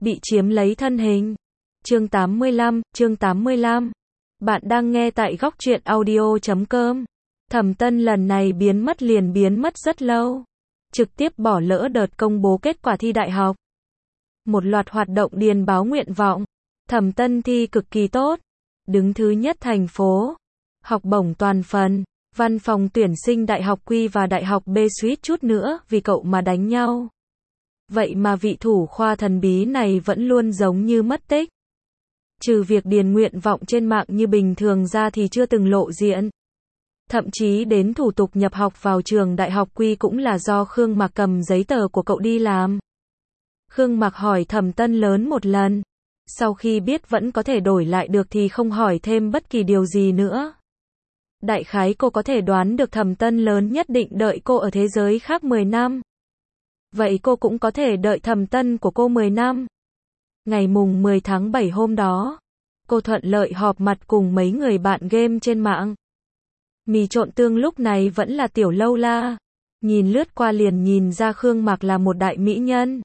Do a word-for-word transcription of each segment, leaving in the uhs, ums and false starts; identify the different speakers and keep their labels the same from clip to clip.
Speaker 1: bị chiếm lấy thân hình. Chương tám mươi lăm, chương tám mươi lăm. Bạn đang nghe tại góc truyện audio chấm com. Thẩm Tân lần này biến mất liền biến mất rất lâu. Trực tiếp bỏ lỡ đợt công bố kết quả thi đại học. Một loạt hoạt động điền báo nguyện vọng. Thẩm Tân thi cực kỳ tốt. Đứng thứ nhất thành phố. Học bổng toàn phần. Văn phòng tuyển sinh đại học Q và đại học B suýt chút nữa vì cậu mà đánh nhau. Vậy mà vị thủ khoa thần bí này vẫn luôn giống như mất tích. Trừ việc điền nguyện vọng trên mạng như bình thường ra thì chưa từng lộ diện. Thậm chí đến thủ tục nhập học vào trường đại học Q cũng là do Khương Mạc cầm giấy tờ của cậu đi làm. Khương Mạc hỏi Thẩm Tân lớn một lần. Sau khi biết vẫn có thể đổi lại được thì không hỏi thêm bất kỳ điều gì nữa. Đại khái cô có thể đoán được Thẩm Tân lớn nhất định đợi cô ở thế giới khác mười năm. Vậy cô cũng có thể đợi Thẩm Tân của cô mười năm. Ngày mùng mười tháng bảy hôm đó, cô thuận lợi họp mặt cùng mấy người bạn game trên mạng. Mì trộn tương lúc này vẫn là Tiểu Lâu La. Nhìn lướt qua liền nhìn ra Khương Mạc là một đại mỹ nhân.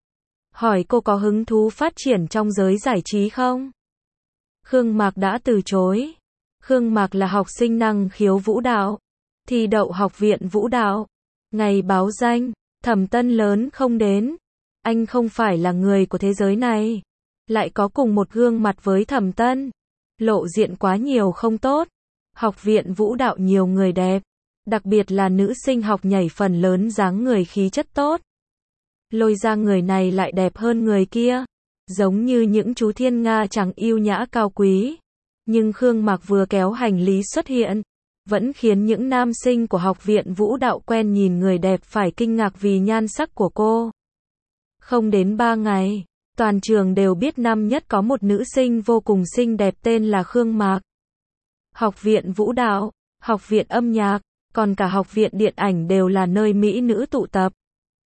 Speaker 1: Hỏi cô có hứng thú phát triển trong giới giải trí không? Khương Mạc đã từ chối. Khương Mạc là học sinh năng khiếu vũ đạo. Thi đậu học viện vũ đạo. Ngày báo danh, Thẩm Tân lớn không đến. Anh không phải là người của thế giới này. Lại có cùng một gương mặt với Thẩm Tân. Lộ diện quá nhiều không tốt. Học viện vũ đạo nhiều người đẹp. Đặc biệt là nữ sinh học nhảy phần lớn dáng người khí chất tốt. Lôi ra người này lại đẹp hơn người kia. Giống như những chú thiên nga chẳng yêu nhã cao quý. Nhưng Khương Mạc vừa kéo hành lý xuất hiện. Vẫn khiến những nam sinh của học viện vũ đạo quen nhìn người đẹp phải kinh ngạc vì nhan sắc của cô. Không đến ba ngày, toàn trường đều biết năm nhất có một nữ sinh vô cùng xinh đẹp tên là Khương Mạc. Học viện vũ đạo, học viện âm nhạc, còn cả học viện điện ảnh đều là nơi mỹ nữ tụ tập.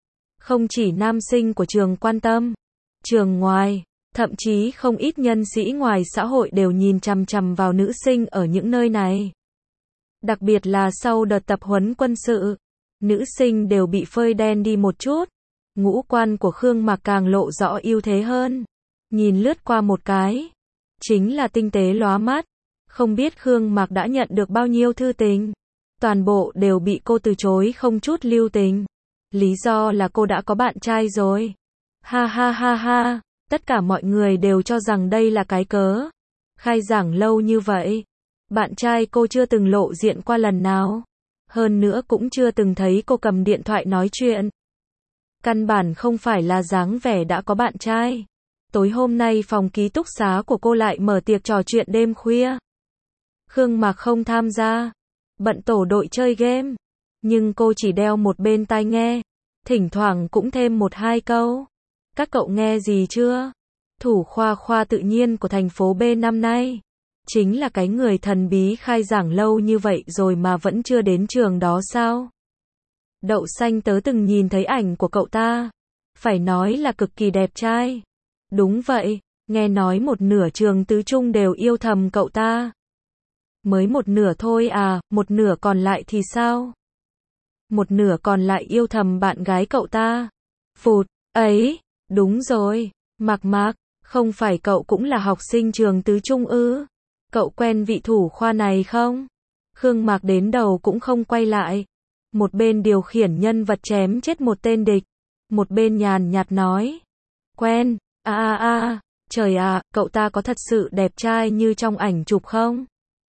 Speaker 1: Không chỉ nam sinh của trường quan tâm, trường ngoài, thậm chí không ít nhân sĩ ngoài xã hội đều nhìn chằm chằm vào nữ sinh ở những nơi này. Đặc biệt là sau đợt tập huấn quân sự, nữ sinh đều bị phơi đen đi một chút. Ngũ quan của Khương Mạc càng lộ rõ ưu thế hơn. Nhìn lướt qua một cái, chính là tinh tế lóa mắt. Không biết Khương Mạc đã nhận được bao nhiêu thư tình. Toàn bộ đều bị cô từ chối không chút lưu tình. Lý do là cô đã có bạn trai rồi. Ha ha ha ha, tất cả mọi người đều cho rằng đây là cái cớ. Khai giảng lâu như vậy, bạn trai cô chưa từng lộ diện qua lần nào. Hơn nữa cũng chưa từng thấy cô cầm điện thoại nói chuyện. Căn bản không phải là dáng vẻ đã có bạn trai. Tối hôm nay phòng ký túc xá của cô lại mở tiệc trò chuyện đêm khuya. Khương Mạc không tham gia, bận tổ đội chơi game. Nhưng cô chỉ đeo một bên tai nghe, thỉnh thoảng cũng thêm một hai câu. Các cậu nghe gì chưa? Thủ khoa khoa tự nhiên của thành phố B năm nay. Chính là cái người thần bí khai giảng lâu như vậy rồi mà vẫn chưa đến trường đó sao? Đậu Xanh tớ từng nhìn thấy ảnh của cậu ta. Phải nói là cực kỳ đẹp trai. Đúng vậy, nghe nói một nửa trường tứ trung đều yêu thầm cậu ta. Mới một nửa thôi à, một nửa còn lại thì sao? Một nửa còn lại yêu thầm bạn gái cậu ta. Phụt, ấy, đúng rồi, Mạc Mạc, không phải cậu cũng là học sinh trường tứ trung ư? Cậu quen vị thủ khoa này không? Khương Mạc đến đầu cũng không quay lại. Một bên điều khiển nhân vật chém chết một tên địch. Một bên nhàn nhạt nói. Quen, a a a, trời ạ, cậu ta có thật sự đẹp trai như trong ảnh chụp không?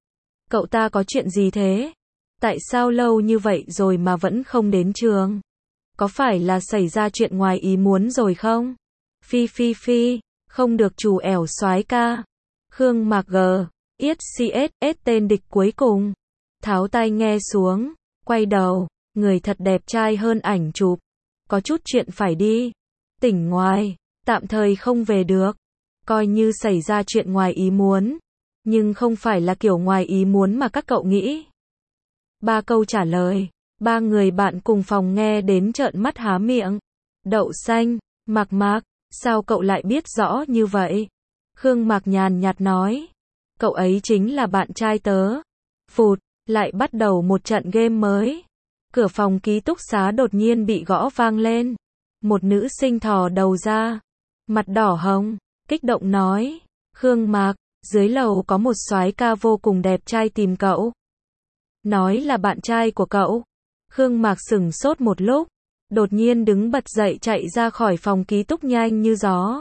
Speaker 1: Cậu ta có chuyện gì thế? Tại sao lâu như vậy rồi mà vẫn không đến trường? Có phải là xảy ra chuyện ngoài ý muốn rồi không? Phi phi phi, không được chủ ẻo soái ca. Khương Mạc G, yết xê ét ét tên địch cuối cùng. Tháo tai nghe xuống, quay đầu, người thật đẹp trai hơn ảnh chụp. Có chút chuyện phải đi. Tỉnh ngoài, tạm thời không về được. Coi như xảy ra chuyện ngoài ý muốn. Nhưng không phải là kiểu ngoài ý muốn mà các cậu nghĩ. Ba câu trả lời, ba người bạn cùng phòng nghe đến trợn mắt há miệng. Đậu Xanh, Mạc Mạc, sao cậu lại biết rõ như vậy? Khương Mạc nhàn nhạt nói, cậu ấy chính là bạn trai tớ. Phụt, lại bắt đầu một trận game mới. Cửa phòng ký túc xá đột nhiên bị gõ vang lên. Một nữ sinh thò đầu ra. Mặt đỏ hồng, kích động nói. Khương Mạc, dưới lầu có một soái ca vô cùng đẹp trai tìm cậu. Nói là bạn trai của cậu. Khương Mạc sửng sốt một lúc, đột nhiên đứng bật dậy chạy ra khỏi phòng ký túc nhanh như gió.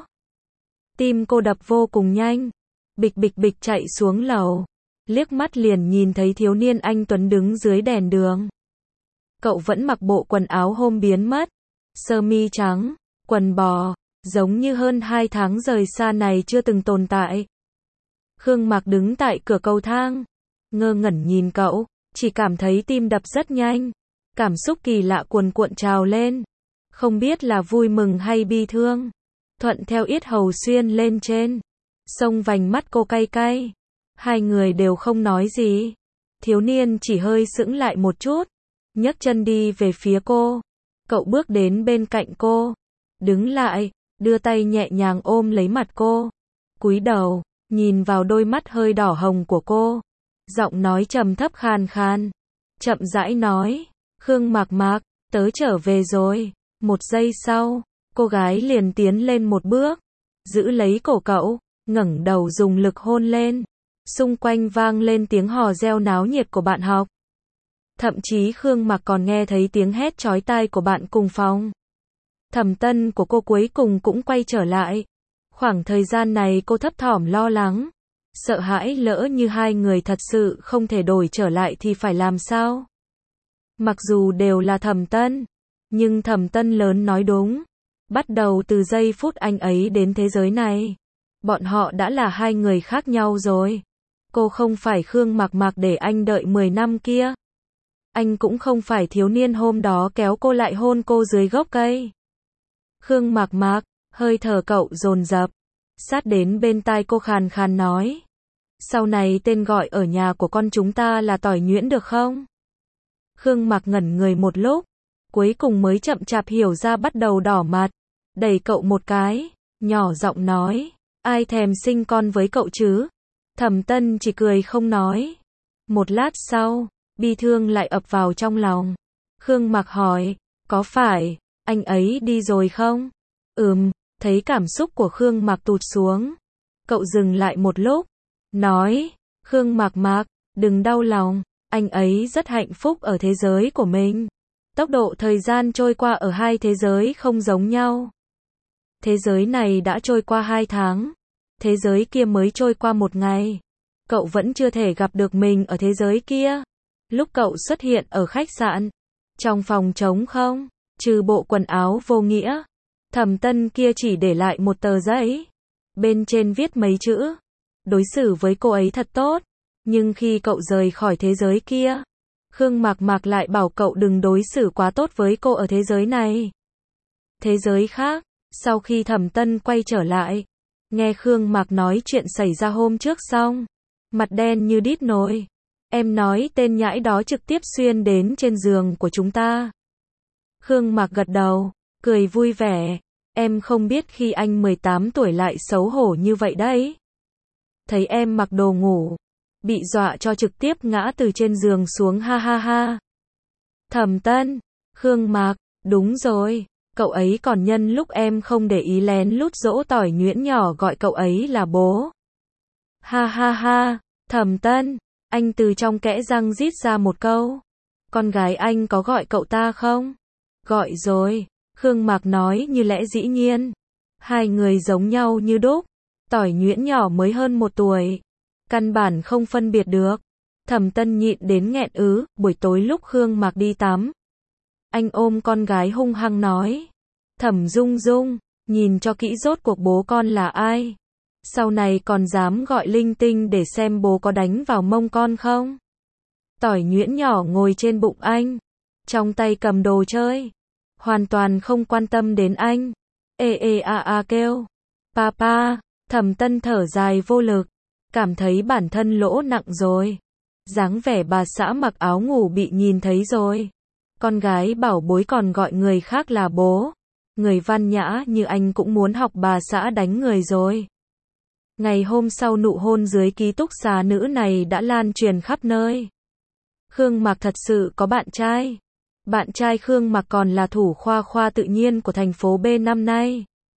Speaker 1: Tim cô đập vô cùng nhanh, bịch bịch bịch chạy xuống lầu, liếc mắt liền nhìn thấy thiếu niên anh tuấn đứng dưới đèn đường. Cậu vẫn mặc bộ quần áo hôm biến mất, sơ mi trắng, quần bò, giống như hơn hai tháng rời xa này chưa từng tồn tại. Khương Mạc đứng tại cửa cầu thang, ngơ ngẩn nhìn cậu, chỉ cảm thấy tim đập rất nhanh, cảm xúc kỳ lạ cuồn cuộn trào lên, không biết là vui mừng hay bi thương, thuận theo yết hầu xuyên lên trên, xông vành mắt cô cay cay. Hai người đều không nói gì, thiếu niên chỉ hơi sững lại một chút, nhấc chân đi về phía cô. Cậu bước đến bên cạnh cô, đứng lại, đưa tay nhẹ nhàng ôm lấy mặt cô, cúi đầu, nhìn vào đôi mắt hơi đỏ hồng của cô, giọng nói trầm thấp khàn khàn, chậm rãi nói, Khương Mạc Mạc, tớ trở về rồi. Một giây sau, cô gái liền tiến lên một bước, giữ lấy cổ cậu, ngẩng đầu dùng lực hôn lên, xung quanh vang lên tiếng hò reo náo nhiệt của bạn học. Thậm chí Khương Mạc còn nghe thấy tiếng hét chói tai của bạn cùng phòng. Thẩm Tân của cô cuối cùng cũng quay trở lại. Khoảng thời gian này cô thấp thỏm lo lắng, sợ hãi lỡ như hai người thật sự không thể đổi trở lại thì phải làm sao? Mặc dù đều là Thẩm Tân, nhưng Thẩm Tân lớn nói đúng. Bắt đầu từ giây phút anh ấy đến thế giới này, bọn họ đã là hai người khác nhau rồi. Cô không phải Khương Mạc Mạc để anh đợi mười năm kia. Anh cũng không phải thiếu niên hôm đó kéo cô lại hôn cô dưới gốc cây. Khương Mạc Mạc, hơi thở cậu dồn dập, sát đến bên tai cô khàn khàn nói. Sau này tên gọi ở nhà của con chúng ta là Tỏi Nhuyễn được không? Khương Mạc ngẩn người một lúc, cuối cùng mới chậm chạp hiểu ra, bắt đầu đỏ mặt, đẩy cậu một cái, nhỏ giọng nói, ai thèm sinh con với cậu chứ? Thẩm Tân chỉ cười không nói. Một lát sau, bi thương lại ập vào trong lòng. Khương Mạc hỏi, có phải anh ấy đi rồi không? Ừm, thấy cảm xúc của Khương Mạc tụt xuống. Cậu dừng lại một lúc, nói, Khương Mạc Mạc, đừng đau lòng, anh ấy rất hạnh phúc ở thế giới của mình. Tốc độ thời gian trôi qua ở hai thế giới không giống nhau. Thế giới này đã trôi qua hai tháng, thế giới kia mới trôi qua một ngày. Cậu vẫn chưa thể gặp được mình ở thế giới kia. Lúc cậu xuất hiện ở khách sạn, trong phòng trống không, trừ bộ quần áo vô nghĩa, Thẩm Tân kia chỉ để lại một tờ giấy. Bên trên viết mấy chữ, đối xử với cô ấy thật tốt. Nhưng khi cậu rời khỏi thế giới kia, Khương Mạc Mạc lại bảo cậu đừng đối xử quá tốt với cô ở thế giới này. Thế giới khác, sau khi Thẩm Tân quay trở lại, nghe Khương Mạc nói chuyện xảy ra hôm trước xong, mặt đen như đít nồi. Em nói tên nhãi đó trực tiếp xuyên đến trên giường của chúng ta. Khương Mạc gật đầu, cười vui vẻ. Em không biết khi anh mười tám tuổi lại xấu hổ như vậy đấy. Thấy em mặc đồ ngủ, bị dọa cho trực tiếp ngã từ trên giường xuống, ha ha ha. Thẩm Tân, Khương Mạc, đúng rồi, cậu ấy còn nhân lúc em không để ý lén lút dỗ Tỏi Nhuyễn nhỏ gọi cậu ấy là bố. Ha ha ha, Thẩm Tân, anh từ trong kẽ răng rít ra một câu. Con gái anh có gọi cậu ta không? Gọi rồi, Khương Mạc nói như lẽ dĩ nhiên. Hai người giống nhau như đúc. Tỏi Nhuyễn nhỏ mới hơn một tuổi, căn bản không phân biệt được. Thẩm Tân nhịn đến nghẹn ứ. Buổi tối lúc Khương Mạc đi tắm, anh ôm con gái hung hăng nói, Thẩm Dung Dung, nhìn cho kỹ rốt cuộc bố con là ai. Sau này còn dám gọi linh tinh để xem bố có đánh vào mông con không. Tỏi Nhuyễn nhỏ ngồi trên bụng anh, trong tay cầm đồ chơi, hoàn toàn không quan tâm đến anh. Ê ê a a kêu, Papa. Thẩm Tân thở dài vô lực, cảm thấy bản thân lỗ nặng rồi. Dáng vẻ bà xã mặc áo ngủ bị nhìn thấy rồi. Con gái bảo bối còn gọi người khác là bố. Người văn nhã như anh cũng muốn học bà xã đánh người rồi. Ngày hôm sau nụ hôn dưới ký túc xá nữ này đã lan truyền khắp nơi. Khương Mạc thật sự có bạn trai. Bạn trai Khương Mạc còn là thủ khoa khoa tự nhiên của thành phố B năm nay.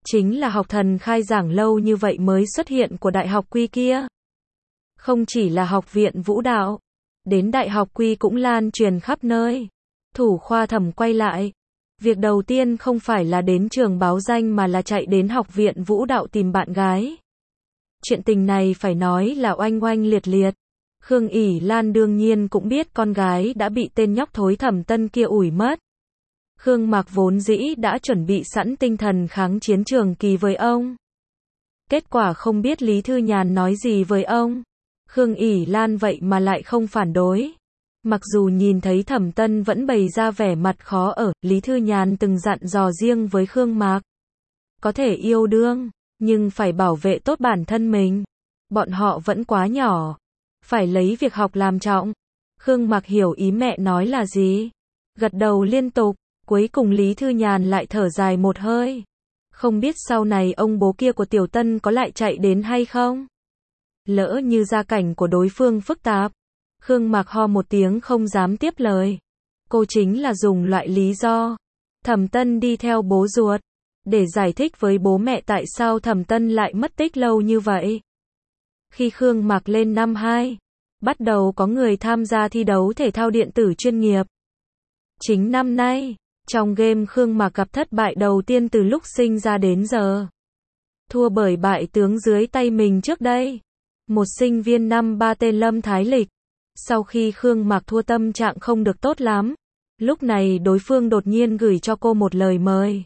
Speaker 1: chính là học thần khai giảng lâu như vậy mới xuất hiện của Đại học Quy kia. Không chỉ là học viện vũ đạo, đến Đại học Quy cũng lan truyền khắp nơi. Thủ khoa Thẩm quay lại. Việc đầu tiên không phải là đến trường báo danh mà là chạy đến học viện vũ đạo tìm bạn gái. Chuyện tình này phải nói là oanh oanh liệt liệt. Khương ỷ Lan đương nhiên cũng biết con gái đã bị tên nhóc thối Thẩm Tân kia ủi mất. Khương Mạc vốn dĩ đã chuẩn bị sẵn tinh thần kháng chiến trường kỳ với ông. Kết quả không biết Lý Thư Nhàn nói gì với ông. Khương ỷ Lan vậy mà lại không phản đối. Mặc dù nhìn thấy Thẩm Tân vẫn bày ra vẻ mặt khó ở, Lý Thư Nhàn từng dặn dò riêng với Khương Mạc. Có thể yêu đương, nhưng phải bảo vệ tốt bản thân mình. Bọn họ vẫn quá nhỏ. Phải lấy việc học làm trọng. Khương Mạc hiểu ý mẹ nói là gì. Gật đầu liên tục. Cuối cùng Lý Thư Nhàn lại thở dài một hơi. Không biết sau này ông bố kia của Tiểu Tân có lại chạy đến hay không? Lỡ như gia cảnh của đối phương phức tạp. Khương Mạc ho một tiếng không dám tiếp lời. Cô chính là dùng loại lý do Thẩm Tân đi theo bố ruột, để giải thích với bố mẹ tại sao Thẩm Tân lại mất tích lâu như vậy. Khi Khương Mạc lên năm hai, bắt đầu có người tham gia thi đấu thể thao điện tử chuyên nghiệp. Chính năm nay, trong game Khương Mạc gặp thất bại đầu tiên từ lúc sinh ra đến giờ. Thua bởi bại tướng dưới tay mình trước đây. Một sinh viên năm ba tên Lâm Thái Lịch. Sau khi Khương Mạc thua tâm trạng không được tốt lắm. Lúc này đối phương đột nhiên gửi cho cô một lời mời.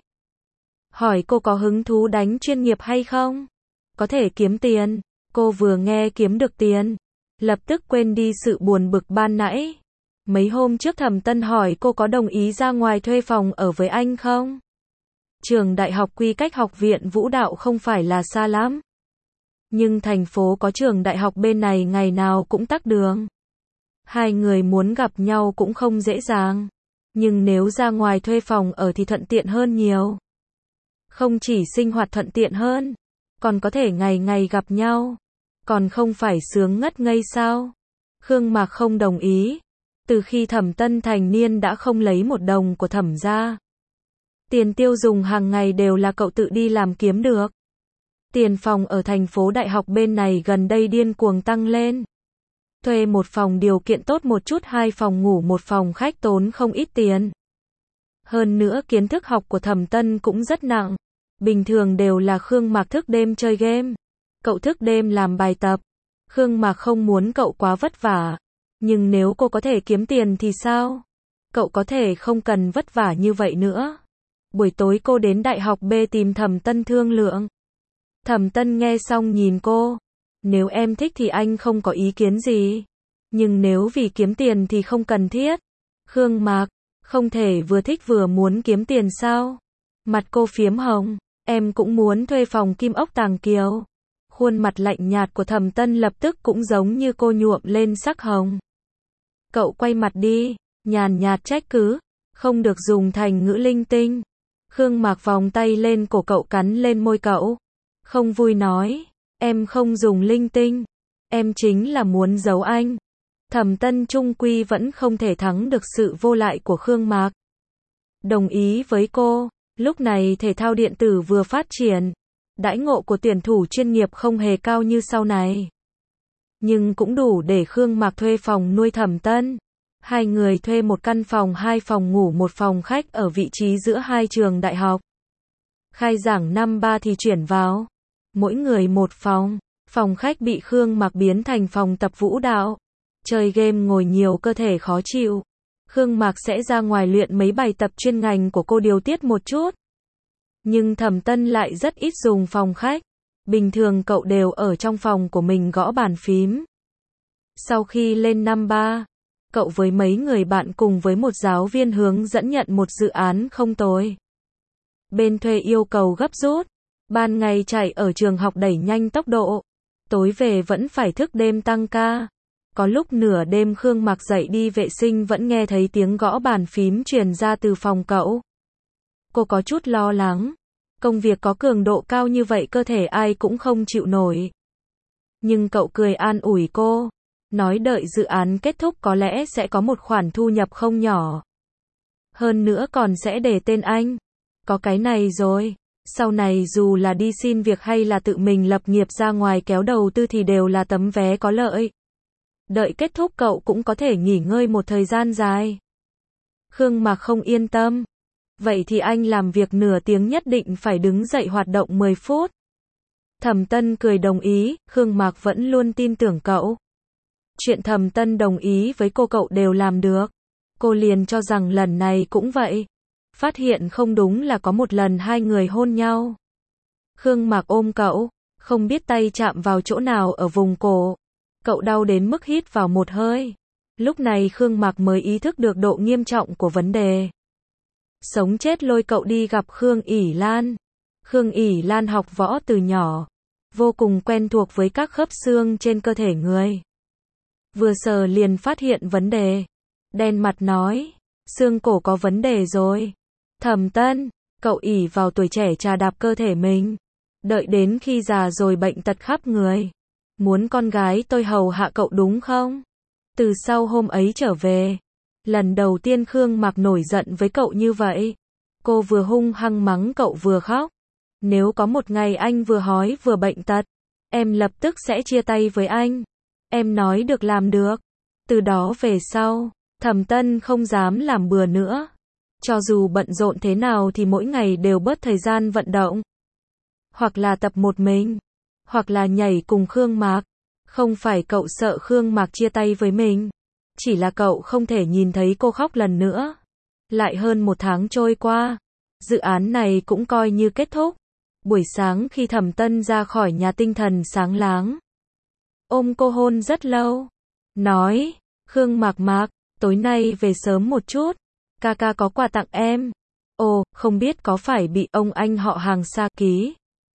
Speaker 1: Hỏi cô có hứng thú đánh chuyên nghiệp hay không? Có thể kiếm tiền. Cô vừa nghe kiếm được tiền, lập tức quên đi sự buồn bực ban nãy. Mấy hôm trước Thẩm Tân hỏi cô có đồng ý ra ngoài thuê phòng ở với anh không? Trường Đại học Quy cách học viện vũ đạo không phải là xa lắm. Nhưng thành phố có trường đại học bên này ngày nào cũng tắc đường. Hai người muốn gặp nhau cũng không dễ dàng. Nhưng nếu ra ngoài thuê phòng ở thì thuận tiện hơn nhiều. Không chỉ sinh hoạt thuận tiện hơn, còn có thể ngày ngày gặp nhau. Còn không phải sướng ngất ngây sao? Khương Mạc không đồng ý. Từ khi Thẩm Tân thành niên đã không lấy một đồng của Thẩm gia. Tiền tiêu dùng hàng ngày đều là cậu tự đi làm kiếm được. Tiền phòng ở thành phố đại học bên này gần đây điên cuồng tăng lên. Thuê một phòng điều kiện tốt một chút, hai phòng ngủ một phòng khách tốn không ít tiền. Hơn nữa kiến thức học của Thẩm Tân cũng rất nặng. Bình thường đều là Khương Mạc thức đêm chơi game. Cậu thức đêm làm bài tập. Khương Mạc không muốn cậu quá vất vả. Nhưng nếu cô có thể kiếm tiền thì sao? Cậu có thể không cần vất vả như vậy nữa. Buổi tối cô đến Đại học B tìm Thẩm Tân thương lượng. Thẩm Tân nghe xong nhìn cô. Nếu em thích thì anh không có ý kiến gì. Nhưng nếu vì kiếm tiền thì không cần thiết. Khương Mạc, không thể vừa thích vừa muốn kiếm tiền sao? Mặt cô phiếm hồng. Em cũng muốn thuê phòng Kim Ốc Tàng Kiều. Khuôn mặt lạnh nhạt của Thẩm Tân lập tức cũng giống như cô nhuộm lên sắc hồng. Cậu quay mặt đi, nhàn nhạt trách cứ, không được dùng thành ngữ linh tinh. Khương Mạc vòng tay lên cổ cậu cắn lên môi cậu. Không vui nói, em không dùng linh tinh, em chính là muốn giấu anh. Thẩm Tân trung quy vẫn không thể thắng được sự vô lại của Khương Mạc. Đồng ý với cô, lúc này thể thao điện tử vừa phát triển, đãi ngộ của tuyển thủ chuyên nghiệp không hề cao như sau này. Nhưng cũng đủ để Khương Mạc thuê phòng nuôi Thẩm Tân. Hai người thuê một căn phòng hai phòng ngủ một phòng khách ở vị trí giữa hai trường đại học. Khai giảng năm ba thì chuyển vào. Mỗi người một phòng. Phòng khách bị Khương Mạc biến thành phòng tập vũ đạo. Chơi game ngồi nhiều cơ thể khó chịu. Khương Mạc sẽ ra ngoài luyện mấy bài tập chuyên ngành của cô điều tiết một chút. Nhưng Thẩm Tân lại rất ít dùng phòng khách. Bình thường cậu đều ở trong phòng của mình gõ bàn phím. Sau khi lên năm ba, cậu với mấy người bạn cùng với một giáo viên hướng dẫn nhận một dự án không tồi. Bên thuê yêu cầu gấp rút. Ban ngày chạy ở trường học đẩy nhanh tốc độ. Tối về vẫn phải thức đêm tăng ca. Có lúc nửa đêm Khương Mạc dậy đi vệ sinh vẫn nghe thấy tiếng gõ bàn phím truyền ra từ phòng cậu. Cô có chút lo lắng. Công việc có cường độ cao như vậy cơ thể ai cũng không chịu nổi. Nhưng cậu cười an ủi cô. Nói đợi dự án kết thúc có lẽ sẽ có một khoản thu nhập không nhỏ. Hơn nữa còn sẽ để tên anh. Có cái này rồi. Sau này dù là đi xin việc hay là tự mình lập nghiệp ra ngoài kéo đầu tư thì đều là tấm vé có lợi. Đợi kết thúc cậu cũng có thể nghỉ ngơi một thời gian dài. Khương Mạc không yên tâm. Vậy thì anh làm việc nửa tiếng nhất định phải đứng dậy hoạt động mười phút. Thẩm Tân cười đồng ý, Khương Mạc vẫn luôn tin tưởng cậu. Chuyện Thẩm Tân đồng ý với cô cậu đều làm được. Cô liền cho rằng lần này cũng vậy. Phát hiện không đúng là có một lần hai người hôn nhau. Khương Mạc ôm cậu, không biết tay chạm vào chỗ nào ở vùng cổ. Cậu đau đến mức hít vào một hơi. Lúc này Khương Mạc mới ý thức được độ nghiêm trọng của vấn đề. Sống chết lôi cậu đi gặp Khương ỷ Lan. Khương ỷ Lan học võ từ nhỏ, vô cùng quen thuộc với các khớp xương trên cơ thể người. Vừa sờ liền phát hiện vấn đề. Đen mặt nói, xương cổ có vấn đề rồi. Thẩm Tân, cậu ỷ vào tuổi trẻ trà đạp cơ thể mình. Đợi đến khi già rồi bệnh tật khắp người. Muốn con gái tôi hầu hạ cậu đúng không? Từ sau hôm ấy trở về, lần đầu tiên Khương Mạc nổi giận với cậu như vậy. Cô vừa hung hăng mắng cậu vừa khóc. Nếu có một ngày anh vừa hói vừa bệnh tật, em lập tức sẽ chia tay với anh. Em nói được làm được. Từ đó về sau, Thẩm Tân không dám làm bừa nữa. Cho dù bận rộn thế nào thì mỗi ngày đều bớt thời gian vận động. Hoặc là tập một mình, hoặc là nhảy cùng Khương Mạc. Không phải cậu sợ Khương Mạc chia tay với mình, chỉ là cậu không thể nhìn thấy cô khóc lần nữa. Lại hơn một tháng trôi qua, dự án này cũng coi như kết thúc. Buổi sáng khi Thẩm Tân ra khỏi nhà tinh thần sáng láng, ôm cô hôn rất lâu, nói, Khương Mạc Mạc, tối nay về sớm một chút, ca ca có quà tặng em. Ồ, không biết có phải bị ông anh họ hàng xa ký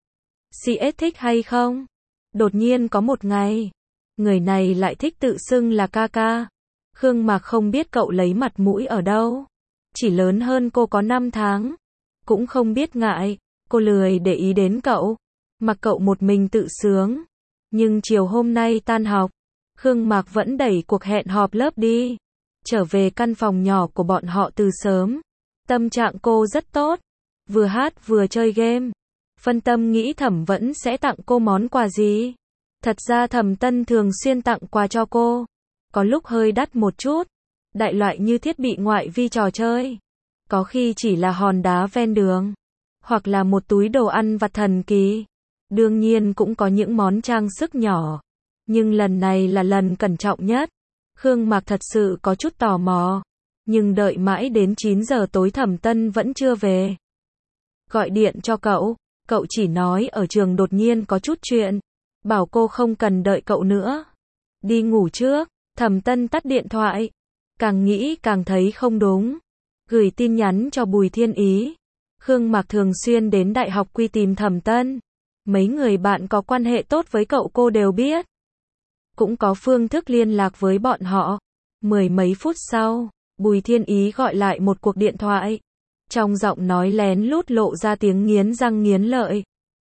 Speaker 1: xê ét thích hay không? Đột nhiên có một ngày, người này lại thích tự xưng là ca ca. Khương Mạc không biết cậu lấy mặt mũi ở đâu. Chỉ lớn hơn cô có năm tháng. Cũng không biết ngại, cô lười để ý đến cậu. Mặc cậu một mình tự sướng. Nhưng chiều hôm nay tan học, Khương Mạc vẫn đẩy cuộc hẹn họp lớp đi. Trở về căn phòng nhỏ của bọn họ từ sớm. Tâm trạng cô rất tốt. Vừa hát vừa chơi game. Phân tâm nghĩ Thẩm vẫn sẽ tặng cô món quà gì. Thật ra Thẩm Tân thường xuyên tặng quà cho cô. Có lúc hơi đắt một chút. Đại loại như thiết bị ngoại vi trò chơi. Có khi chỉ là hòn đá ven đường. Hoặc là một túi đồ ăn vặt thần kỳ. Đương nhiên cũng có những món trang sức nhỏ. Nhưng lần này là lần cẩn trọng nhất. Khương Mạc thật sự có chút tò mò. Nhưng đợi mãi đến chín giờ tối Thẩm Tân vẫn chưa về. Gọi điện cho cậu. Cậu chỉ nói ở trường đột nhiên có chút chuyện. Bảo cô không cần đợi cậu nữa. Đi ngủ trước. Thẩm Tân tắt điện thoại. Càng nghĩ càng thấy không đúng. Gửi tin nhắn cho Bùi Thiên Ý. Khương Mạc thường xuyên đến đại học Quy tìm Thẩm Tân. Mấy người bạn có quan hệ tốt với cậu cô đều biết. Cũng có phương thức liên lạc với bọn họ. Mười mấy phút sau, Bùi Thiên Ý gọi lại một cuộc điện thoại. Trong giọng nói lén lút lộ ra tiếng nghiến răng nghiến lợi.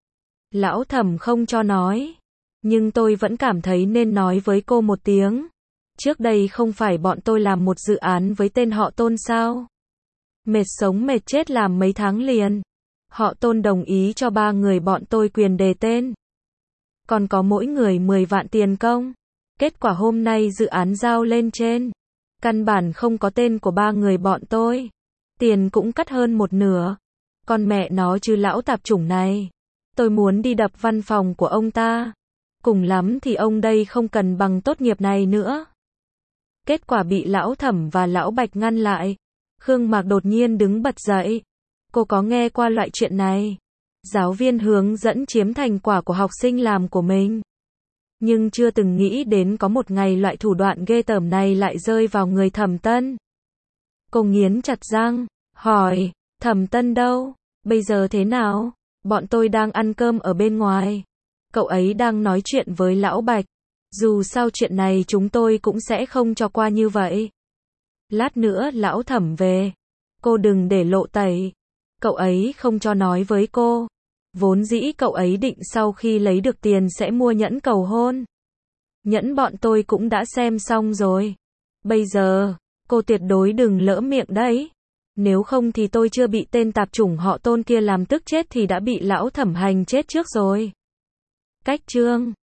Speaker 1: Lão Thẩm không cho nói. Nhưng tôi vẫn cảm thấy nên nói với cô một tiếng. Trước đây không phải bọn tôi làm một dự án với tên họ Tôn sao? Mệt sống mệt chết làm mấy tháng liền. Họ Tôn đồng ý cho ba người bọn tôi quyền đề tên. Còn có mỗi người mười vạn tiền công. Kết quả hôm nay dự án giao lên trên. Căn bản không có tên của ba người bọn tôi. Tiền cũng cắt hơn một nửa. Con mẹ nó chứ lão tạp chủng này. Tôi muốn đi đập văn phòng của ông ta. Cùng lắm thì ông đây không cần bằng tốt nghiệp này nữa. Kết quả bị lão Thẩm và lão Bạch ngăn lại. Khương Mạc đột nhiên đứng bật dậy. Cô có nghe qua loại chuyện này. Giáo viên hướng dẫn chiếm thành quả của học sinh làm của mình. Nhưng chưa từng nghĩ đến có một ngày loại thủ đoạn ghê tởm này lại rơi vào người Thẩm Tân. Cô nghiến chặt răng, hỏi, Thẩm Tân đâu? Bây giờ thế nào? Bọn tôi đang ăn cơm ở bên ngoài. Cậu ấy đang nói chuyện với lão Bạch. Dù sao chuyện này chúng tôi cũng sẽ không cho qua như vậy. Lát nữa lão Thẩm về. Cô đừng để lộ tẩy. Cậu ấy không cho nói với cô. Vốn dĩ cậu ấy định sau khi lấy được tiền sẽ mua nhẫn cầu hôn. Nhẫn bọn tôi cũng đã xem xong rồi. Bây giờ, cô tuyệt đối đừng lỡ miệng đấy. Nếu không thì tôi chưa bị tên tạp chủng họ Tôn kia làm tức chết thì đã bị lão Thẩm hành chết trước rồi. Cách chương